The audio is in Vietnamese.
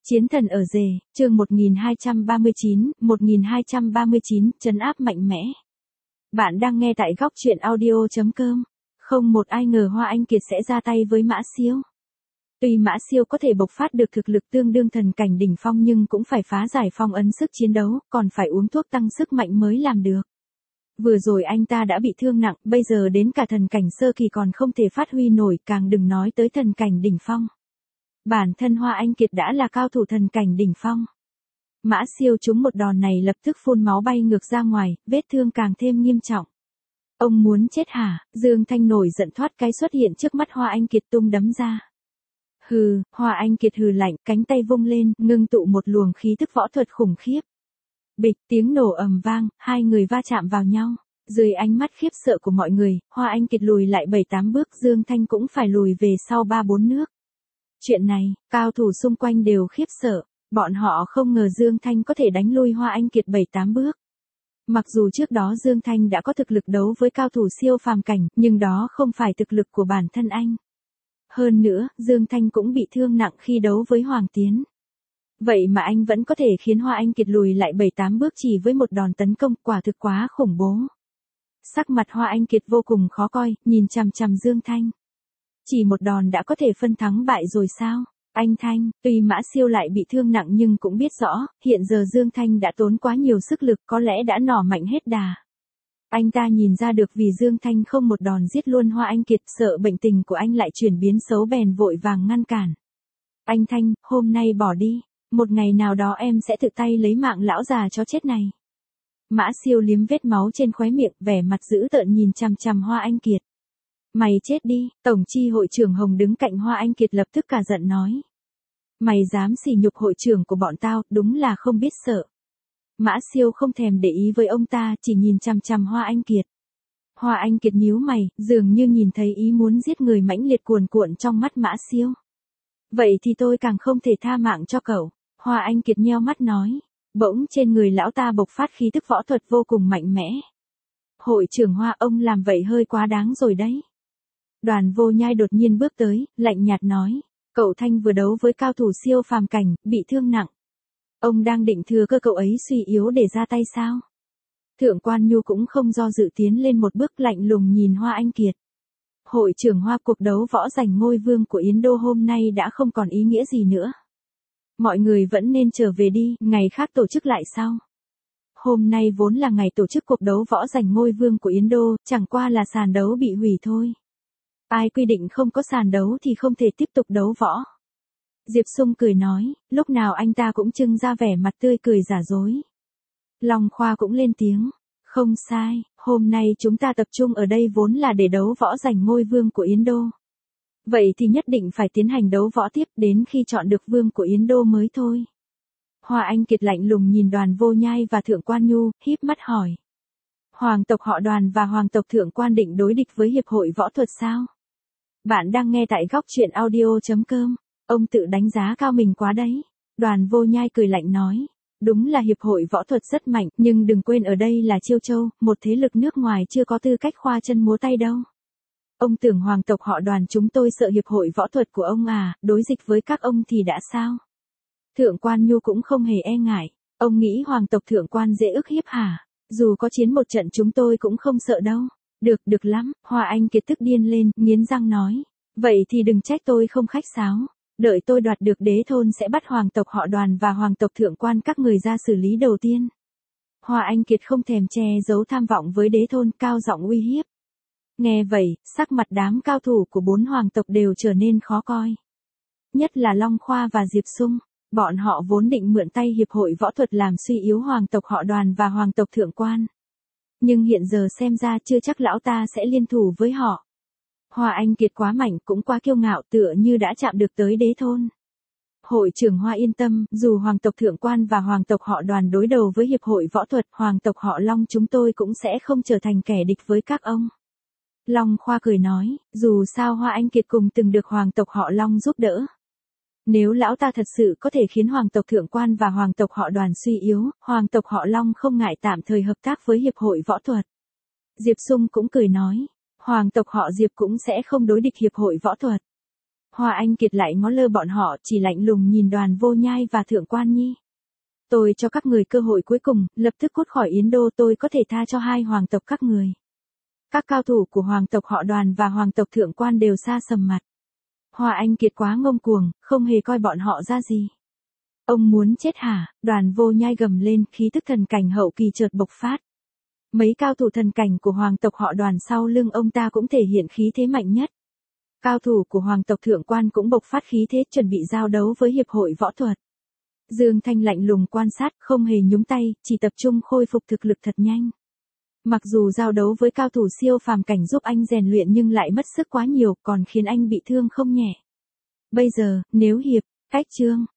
Chiến thần ở rể, chương 1239, trấn áp mạnh mẽ. Bạn đang nghe tại góc truyện audio.com. Không một ai ngờ Hoa Anh Kiệt sẽ ra tay với Mã Siêu. Tuy Mã Siêu có thể bộc phát được thực lực tương đương thần cảnh đỉnh phong nhưng cũng phải phá giải phong ấn sức chiến đấu, còn phải uống thuốc tăng sức mạnh mới làm được. Vừa rồi anh ta đã bị thương nặng, bây giờ đến cả thần cảnh sơ kỳ còn không thể phát huy nổi, càng đừng nói tới thần cảnh đỉnh phong. Bản thân Hoa Anh Kiệt đã là cao thủ thần cảnh đỉnh phong. Mã Siêu trúng một đòn này lập tức phun máu bay ngược ra ngoài, vết thương càng thêm nghiêm trọng. Ông muốn chết hả? Dương Thanh nổi giận thoát cái xuất hiện trước mắt Hoa Anh Kiệt tung đấm ra. Hừ, Hoa Anh Kiệt hừ lạnh, cánh tay vung lên, ngưng tụ một luồng khí tức võ thuật khủng khiếp. Bịch, tiếng nổ ầm vang, hai người va chạm vào nhau. Dưới ánh mắt khiếp sợ của mọi người, Hoa Anh Kiệt lùi lại 7-8 bước, Dương Thanh cũng phải lùi về sau 3-4 nước. Chuyện này, cao thủ xung quanh đều khiếp sợ, bọn họ không ngờ Dương Thanh có thể đánh lui Hoa Anh Kiệt 7-8 bước. Mặc dù trước đó Dương Thanh đã có thực lực đấu với cao thủ siêu phàm cảnh, nhưng đó không phải thực lực của bản thân anh. Hơn nữa, Dương Thanh cũng bị thương nặng khi đấu với Hoàng Tiến. Vậy mà anh vẫn có thể khiến Hoa Anh Kiệt lùi lại 7-8 bước chỉ với một đòn tấn công, quả thực quá khủng bố. Sắc mặt Hoa Anh Kiệt vô cùng khó coi, nhìn chằm chằm Dương Thanh. Chỉ một đòn đã có thể phân thắng bại rồi sao? Anh Thanh, tuy Mã Siêu lại bị thương nặng nhưng cũng biết rõ, hiện giờ Dương Thanh đã tốn quá nhiều sức lực, có lẽ đã nỏ mạnh hết đà. Anh ta nhìn ra được vì Dương Thanh không một đòn giết luôn Hoa Anh Kiệt, sợ bệnh tình của anh lại chuyển biến xấu bèn vội vàng ngăn cản. Anh Thanh, hôm nay bỏ đi, một ngày nào đó em sẽ tự tay lấy mạng lão già chó chết này. Mã Siêu liếm vết máu trên khóe miệng, vẻ mặt dữ tợn nhìn chằm chằm Hoa Anh Kiệt. Mày chết đi, Tổng chi hội trưởng Hồng đứng cạnh Hoa Anh Kiệt lập tức cả giận nói. Mày dám sỉ nhục hội trưởng của bọn tao, đúng là không biết sợ. Mã Siêu không thèm để ý với ông ta, chỉ nhìn chằm chằm Hoa Anh Kiệt. Hoa Anh Kiệt nhíu mày, dường như nhìn thấy ý muốn giết người mãnh liệt cuồn cuộn trong mắt Mã Siêu. Vậy thì tôi càng không thể tha mạng cho cậu. Hoa Anh Kiệt nheo mắt nói. Bỗng trên người lão ta bộc phát khí tức võ thuật vô cùng mạnh mẽ. Hội trưởng Hoa, ông làm vậy hơi quá đáng rồi đấy. Đoàn Vô Nhai đột nhiên bước tới, lạnh nhạt nói, cậu Thanh vừa đấu với cao thủ siêu phàm cảnh, bị thương nặng. Ông đang định thừa cơ cậu ấy suy yếu để ra tay sao? Thượng Quan Nhu cũng không do dự tiến lên một bước, lạnh lùng nhìn Hoa Anh Kiệt. Hội trưởng Hoa, cuộc đấu võ giành ngôi vương của Yến Đô hôm nay đã không còn ý nghĩa gì nữa. Mọi người vẫn nên trở về đi, ngày khác tổ chức lại sau. Hôm nay vốn là ngày tổ chức cuộc đấu võ giành ngôi vương của Yến Đô, chẳng qua là sàn đấu bị hủy thôi. Ai quy định không có sàn đấu thì không thể tiếp tục đấu võ. Diệp Sung cười nói, lúc nào anh ta cũng trưng ra vẻ mặt tươi cười giả dối. Long Khoa cũng lên tiếng, không sai, hôm nay chúng ta tập trung ở đây vốn là để đấu võ giành ngôi vương của Yến Đô. Vậy thì nhất định phải tiến hành đấu võ tiếp đến khi chọn được vương của Yến Đô mới thôi. Hoa Anh Kiệt lạnh lùng nhìn Đoàn Vô Nhai và Thượng Quan Nhu, híp mắt hỏi. Hoàng tộc họ Đoàn và Hoàng tộc Thượng Quan định đối địch với Hiệp hội Võ thuật sao? Bạn đang nghe tại góc truyện audio.com. Ông tự đánh giá cao mình quá đấy. Đoàn Vô Nhai cười lạnh nói. Đúng là Hiệp hội Võ thuật rất mạnh, nhưng đừng quên ở đây là Chiêu Châu, một thế lực nước ngoài chưa có tư cách khoa chân múa tay đâu. Ông tưởng Hoàng tộc họ Đoàn chúng tôi sợ Hiệp hội Võ thuật của ông à, đối dịch với các ông thì đã sao? Thượng Quan Nhu cũng không hề e ngại. Ông nghĩ Hoàng tộc Thượng Quan dễ ức hiếp hả? Dù có chiến một trận chúng tôi cũng không sợ đâu. Được lắm, Hoa Anh Kiệt tức điên lên, nghiến răng nói. Vậy thì đừng trách tôi không khách sáo. Đợi tôi đoạt được đế thôn sẽ bắt Hoàng tộc họ Đoàn và Hoàng tộc Thượng Quan các người ra xử lý đầu tiên. Hoa Anh Kiệt không thèm che giấu tham vọng với đế thôn, cao giọng uy hiếp. Nghe vậy, sắc mặt đám cao thủ của 4 hoàng tộc đều trở nên khó coi. Nhất là Long Khoa và Diệp Sung. Bọn họ vốn định mượn tay Hiệp hội Võ thuật làm suy yếu Hoàng tộc họ Đoàn và Hoàng tộc Thượng Quan. Nhưng hiện giờ xem ra chưa chắc lão ta sẽ liên thủ với họ. Hoa Anh Kiệt quá mạnh cũng quá kiêu ngạo, tựa như đã chạm được tới đế thôn. Hội trưởng Hoa yên tâm, dù Hoàng tộc Thượng Quan và Hoàng tộc họ Đoàn đối đầu với Hiệp hội Võ thuật, Hoàng tộc họ Long chúng tôi cũng sẽ không trở thành kẻ địch với các ông. Long Khoa cười nói, dù sao Hoa Anh Kiệt cùng từng được Hoàng tộc họ Long giúp đỡ. Nếu lão ta thật sự có thể khiến Hoàng tộc Thượng Quan và Hoàng tộc họ Đoàn suy yếu, Hoàng tộc họ Long không ngại tạm thời hợp tác với Hiệp hội Võ thuật. Diệp Sung cũng cười nói, Hoàng tộc họ Diệp cũng sẽ không đối địch Hiệp hội Võ thuật. Hoa Anh Kiệt lại ngó lơ bọn họ, chỉ lạnh lùng nhìn Đoàn Vô Nhai và Thượng Quan Nhi. Tôi cho các người cơ hội cuối cùng, lập tức cút khỏi Yến Đô, tôi có thể tha cho hai hoàng tộc các người. Các cao thủ của hoàng tộc họ Đoàn và hoàng tộc Thượng Quan đều xa sầm mặt. Hoa Anh Kiệt quá ngông cuồng, không hề coi bọn họ ra gì. Ông muốn chết hả? Đoàn Vô Nhai gầm lên, khí tức thần cảnh hậu kỳ chợt bộc phát. Mấy cao thủ thần cảnh của hoàng tộc họ Đoàn sau lưng ông ta cũng thể hiện khí thế mạnh nhất. Cao thủ của hoàng tộc Thượng Quan cũng bộc phát khí thế, chuẩn bị giao đấu với hiệp hội võ thuật. Dương Thanh lạnh lùng quan sát, không hề nhúng tay, chỉ tập trung khôi phục thực lực thật nhanh. Mặc dù giao đấu với cao thủ siêu phàm cảnh giúp anh rèn luyện nhưng lại mất sức quá nhiều, còn khiến anh bị thương không nhẹ. Bây giờ, nếu hiệp, cách trương,